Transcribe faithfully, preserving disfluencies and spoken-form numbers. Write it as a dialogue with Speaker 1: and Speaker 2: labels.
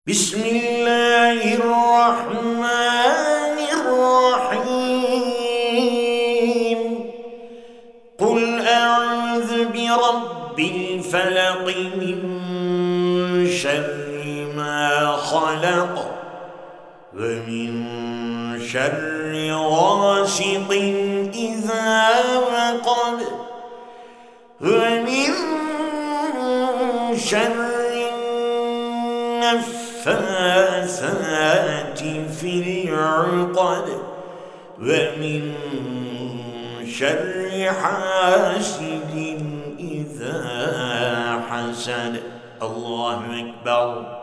Speaker 1: بسم الله الرحمن الرحيم قل أعوذ برب الفلق من شر ما خلق ومن شر غاسق إذا وقب ومن شر النفاثات في العقد ومن شر حاسد إذا حسد. الله أكبر.